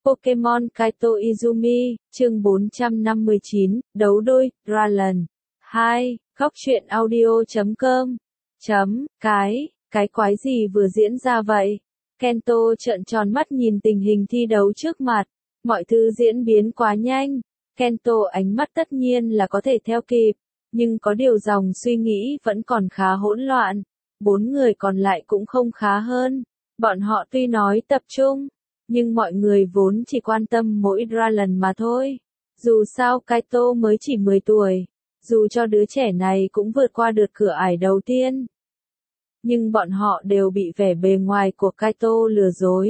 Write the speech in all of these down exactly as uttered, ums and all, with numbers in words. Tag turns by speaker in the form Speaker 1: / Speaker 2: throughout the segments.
Speaker 1: Pokemon Kaito Izumi, chương bốn trăm năm mươi chín, đấu đôi, Dragon. hai. Góc truyện audio chấm com. Chấm, cái, cái quái gì vừa diễn ra vậy? Kento trợn tròn mắt nhìn tình hình thi đấu trước mặt. Mọi thứ diễn biến quá nhanh. Kento ánh mắt tất nhiên là có thể theo kịp. Nhưng có điều dòng suy nghĩ vẫn còn khá hỗn loạn. Bốn người còn lại cũng không khá hơn. Bọn họ tuy nói tập trung, nhưng mọi người vốn chỉ quan tâm mỗi Dragon mà thôi. Dù sao Kaito mới chỉ mười tuổi. Dù cho đứa trẻ này cũng vượt qua được cửa ải đầu tiên. Nhưng bọn họ đều bị vẻ bề ngoài của Kaito lừa dối.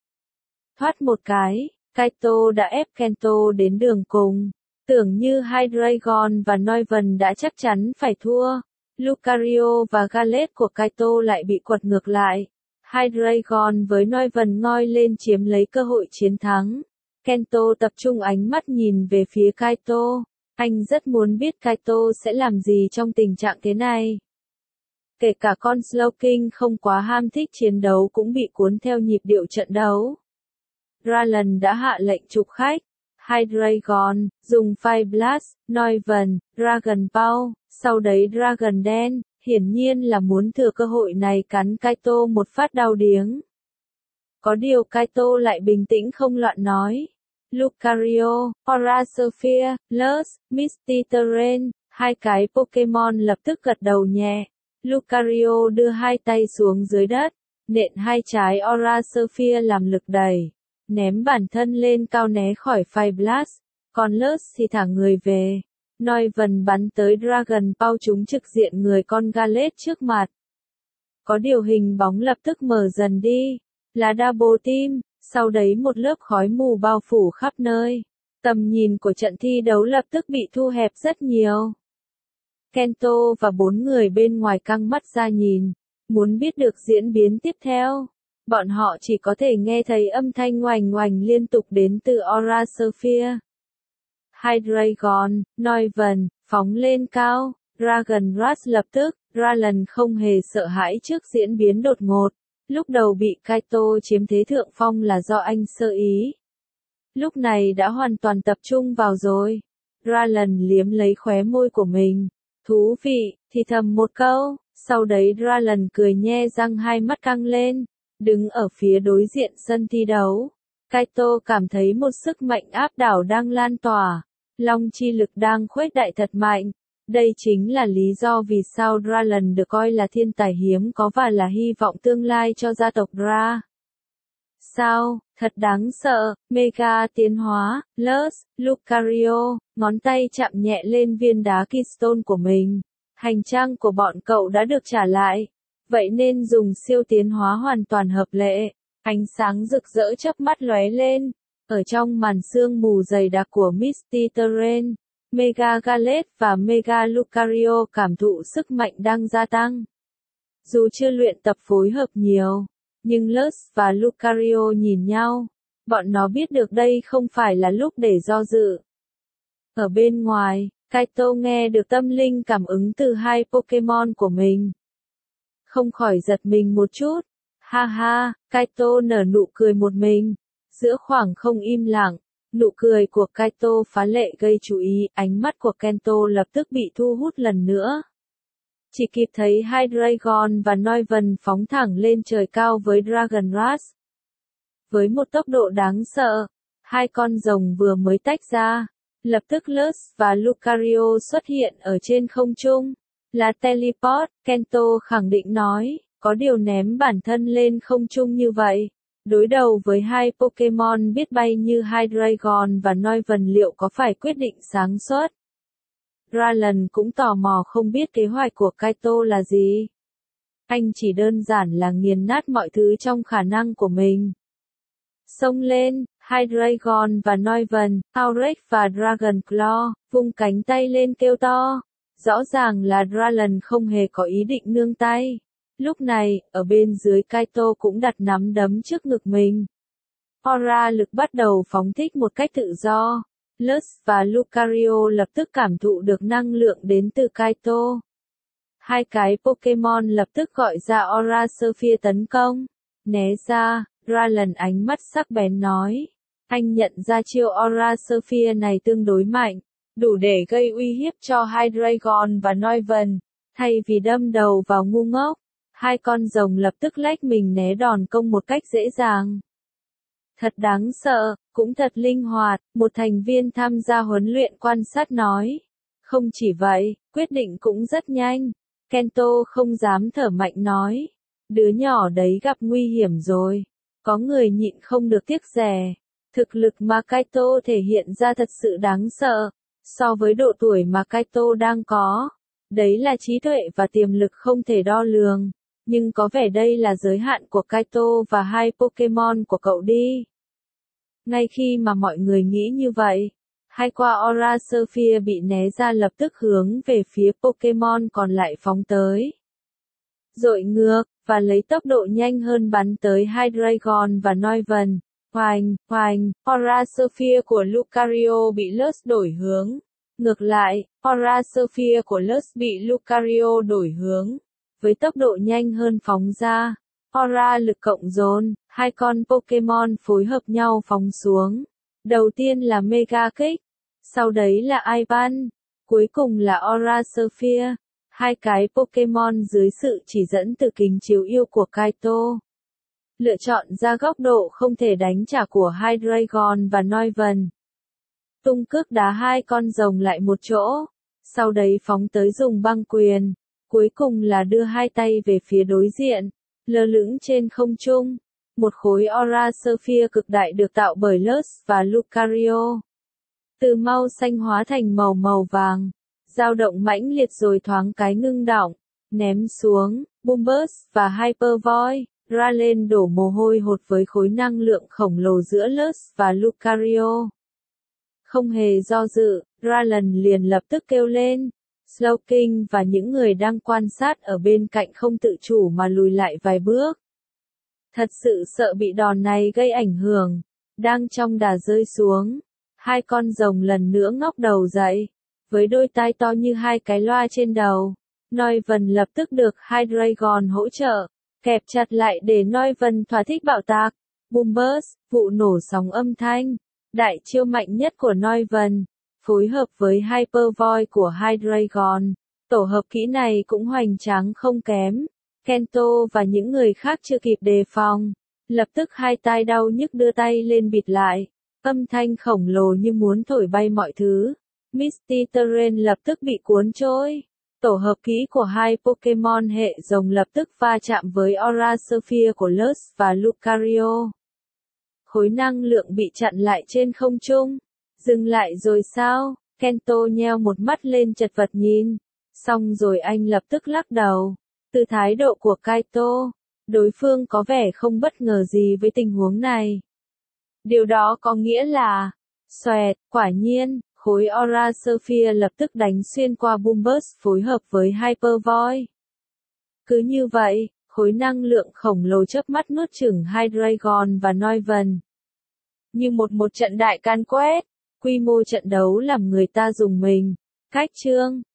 Speaker 1: Thoát một cái, Kaito đã ép Kento đến đường cùng. Tưởng như Hydreigon và Noivern đã chắc chắn phải thua. Lucario và Gallet của Kaito lại bị quật ngược lại. Hydreigon với Noivern ngoi lên chiếm lấy cơ hội chiến thắng. Kento tập trung ánh mắt nhìn về phía Kaito. Anh rất muốn biết Kaito sẽ làm gì trong tình trạng thế này. Kể cả con Slowking không quá ham thích chiến đấu cũng bị cuốn theo nhịp điệu trận đấu. Dragon đã hạ lệnh trục khách. Hydreigon, dùng Fire Blast, Noivern, Dragon Ball, sau đấy Dragon đen, hiển nhiên là muốn thừa cơ hội này cắn Kaito một phát đau điếng. Có điều Kaito lại bình tĩnh không loạn nói. Lucario, Aura Sphere, Lurse, Misty Terrain, hai cái Pokemon lập tức gật đầu nhẹ. Lucario đưa hai tay xuống dưới đất, nện hai trái Aura Sphere làm lực đẩy, ném bản thân lên cao né khỏi Fire Blast, còn Lurse thì thả người về. Noivern bắn tới Dragon Ball trúng trực diện người con Gallet trước mặt. Có điều hình bóng lập tức mở dần đi, là Double Team, sau đấy một lớp khói mù bao phủ khắp nơi. Tầm nhìn của trận thi đấu lập tức bị thu hẹp rất nhiều. Kento và bốn người bên ngoài căng mắt ra nhìn, muốn biết được diễn biến tiếp theo. Bọn họ chỉ có thể nghe thấy âm thanh oành oành liên tục đến từ Aura Sphere. Hydreigon, Noivern, phóng lên cao, Dragon Rush lập tức, Dragon không hề sợ hãi trước diễn biến đột ngột. Lúc đầu bị Kaito chiếm thế thượng phong là do anh sơ ý. Lúc này đã hoàn toàn tập trung vào rồi. Dragon liếm lấy khóe môi của mình. Thú vị, thì thầm một câu, sau đấy Dragon cười nhe răng hai mắt căng lên. Đứng ở phía đối diện sân thi đấu. Kaito cảm thấy một sức mạnh áp đảo đang lan tỏa. Long chi lực đang khuếch đại thật mạnh. Đây chính là lý do vì sao Dragon được coi là thiên tài hiếm có và là hy vọng tương lai cho gia tộc Dra. Sao, thật đáng sợ, Mega tiến hóa, Lurse, Lucario, ngón tay chạm nhẹ lên viên đá Keystone của mình. Hành trang của bọn cậu đã được trả lại. Vậy nên dùng siêu tiến hóa hoàn toàn hợp lệ. Ánh sáng rực rỡ chớp mắt lóe lên. Ở trong màn sương mù dày đặc của Misty Terrain, Mega Gallet và Mega Lucario cảm thụ sức mạnh đang gia tăng. Dù chưa luyện tập phối hợp nhiều, nhưng Lurse và Lucario nhìn nhau. Bọn nó biết được đây không phải là lúc để do dự. Ở bên ngoài, Kaito nghe được tâm linh cảm ứng từ hai Pokemon của mình. Không khỏi giật mình một chút. Ha ha, Kaito nở nụ cười một mình. Giữa khoảng không im lặng, nụ cười của Kaito phá lệ gây chú ý, ánh mắt của Kento lập tức bị thu hút lần nữa. Chỉ kịp thấy Hydreigon và Noivern phóng thẳng lên trời cao với Dragon Rush. Với một tốc độ đáng sợ, hai con rồng vừa mới tách ra, lập tức Lurse và Lucario xuất hiện ở trên không trung. Là teleport, Kento khẳng định nói, có điều ném bản thân lên không trung như vậy. Đối đầu với hai Pokemon biết bay như Hydreigon và Noivern liệu có phải quyết định sáng suốt. Dragon cũng tò mò không biết kế hoạch của Kaito là gì. Anh chỉ đơn giản là nghiền nát mọi thứ trong khả năng của mình. Xông lên, Hydreigon và Noivern, Aurek và Dragon Claw, vung cánh tay lên kêu to. Rõ ràng là Dragon không hề có ý định nương tay. Lúc này, ở bên dưới Kaito cũng đặt nắm đấm trước ngực mình. Aura lực bắt đầu phóng thích một cách tự do. Lurse và Lucario lập tức cảm thụ được năng lượng đến từ Kaito. Hai cái Pokemon lập tức gọi ra Aura Sphere tấn công. Né ra, Dragon ánh mắt sắc bén nói. Anh nhận ra chiêu Aura Sphere này tương đối mạnh, đủ để gây uy hiếp cho Hydreigon và Noivern. Thay vì đâm đầu vào ngu ngốc, hai con rồng lập tức lách mình né đòn công một cách dễ dàng. Thật đáng sợ, cũng thật linh hoạt, một thành viên tham gia huấn luyện quan sát nói. Không chỉ vậy, quyết định cũng rất nhanh. Kento không dám thở mạnh nói. Đứa nhỏ đấy gặp nguy hiểm rồi. Có người nhịn không được tiếc rẻ. Thực lực mà Kaito thể hiện ra thật sự đáng sợ. So với độ tuổi mà Kaito đang có. Đấy là trí tuệ và tiềm lực không thể đo lường. Nhưng có vẻ đây là giới hạn của Kaito và hai Pokemon của cậu đi. Ngay khi mà mọi người nghĩ như vậy, hai quả Aura Sphere bị né ra lập tức hướng về phía Pokemon còn lại phóng tới. Dội ngược, và lấy tốc độ nhanh hơn bắn tới Hydreigon và Noivern. Hoành, hoành, Aura Sphere của Lucario bị Lurrus đổi hướng. Ngược lại, Aura Sphere của Lurrus bị Lucario đổi hướng. Với tốc độ nhanh hơn phóng ra, Aura lực cộng dồn, hai con Pokemon phối hợp nhau phóng xuống. Đầu tiên là Mega Kích, sau đấy là Iban, cuối cùng là Aura Sphere. Hai cái Pokemon dưới sự chỉ dẫn từ kính chiếu yêu của Kaito. Lựa chọn ra góc độ không thể đánh trả của Hydreigon và Noivern. Tung cước đá hai con rồng lại một chỗ, sau đấy phóng tới dùng băng quyền. Cuối cùng là đưa hai tay về phía đối diện, lơ lửng trên không trung. Một khối Aura Sphere cực đại được tạo bởi Lurrus và Lucario. Từ màu xanh hóa thành màu màu vàng, dao động mãnh liệt rồi thoáng cái ngưng đọng, ném xuống, Boomburst và Hyper Void, ra lên đổ mồ hôi hột với khối năng lượng khổng lồ giữa Lurrus và Lucario. Không hề do dự, Rallen liền lập tức kêu lên. Slowking và những người đang quan sát ở bên cạnh không tự chủ mà lùi lại vài bước. Thật sự sợ bị đòn này gây ảnh hưởng. Đang trong đà rơi xuống, hai con rồng lần nữa ngóc đầu dậy, với đôi tai to như hai cái loa trên đầu. Noivern lập tức được Hydreigon hỗ trợ, kẹp chặt lại để Noivern thỏa thích bạo tạc. Boomburst, vụ nổ sóng âm thanh, đại chiêu mạnh nhất của Noivern. Phối hợp với Hyper Void của Hydreigon, tổ hợp kỹ này cũng hoành tráng không kém. Kento và những người khác chưa kịp đề phòng, lập tức hai tai đau nhức đưa tay lên bịt lại, âm thanh khổng lồ như muốn thổi bay mọi thứ. Misty Terrain lập tức bị cuốn trôi. Tổ hợp kỹ của hai Pokemon hệ rồng lập tức va chạm với Aura Sphere của Lurrus và Lucario. Khối năng lượng bị chặn lại trên không trung. Dừng lại rồi sao? Kento nheo một mắt lên chật vật nhìn. Xong rồi anh lập tức lắc đầu. Từ thái độ của Kaito, đối phương có vẻ không bất ngờ gì với tình huống này. Điều đó có nghĩa là, xoẹt, quả nhiên, khối Aura Sphere lập tức đánh xuyên qua Boomburst phối hợp với Hyper Void. Cứ như vậy, khối năng lượng khổng lồ chớp mắt nuốt chửng Hydreigon và Noivern. Như một một trận đại can quét. Quy mô trận đấu làm người ta rùng mình. Cách chương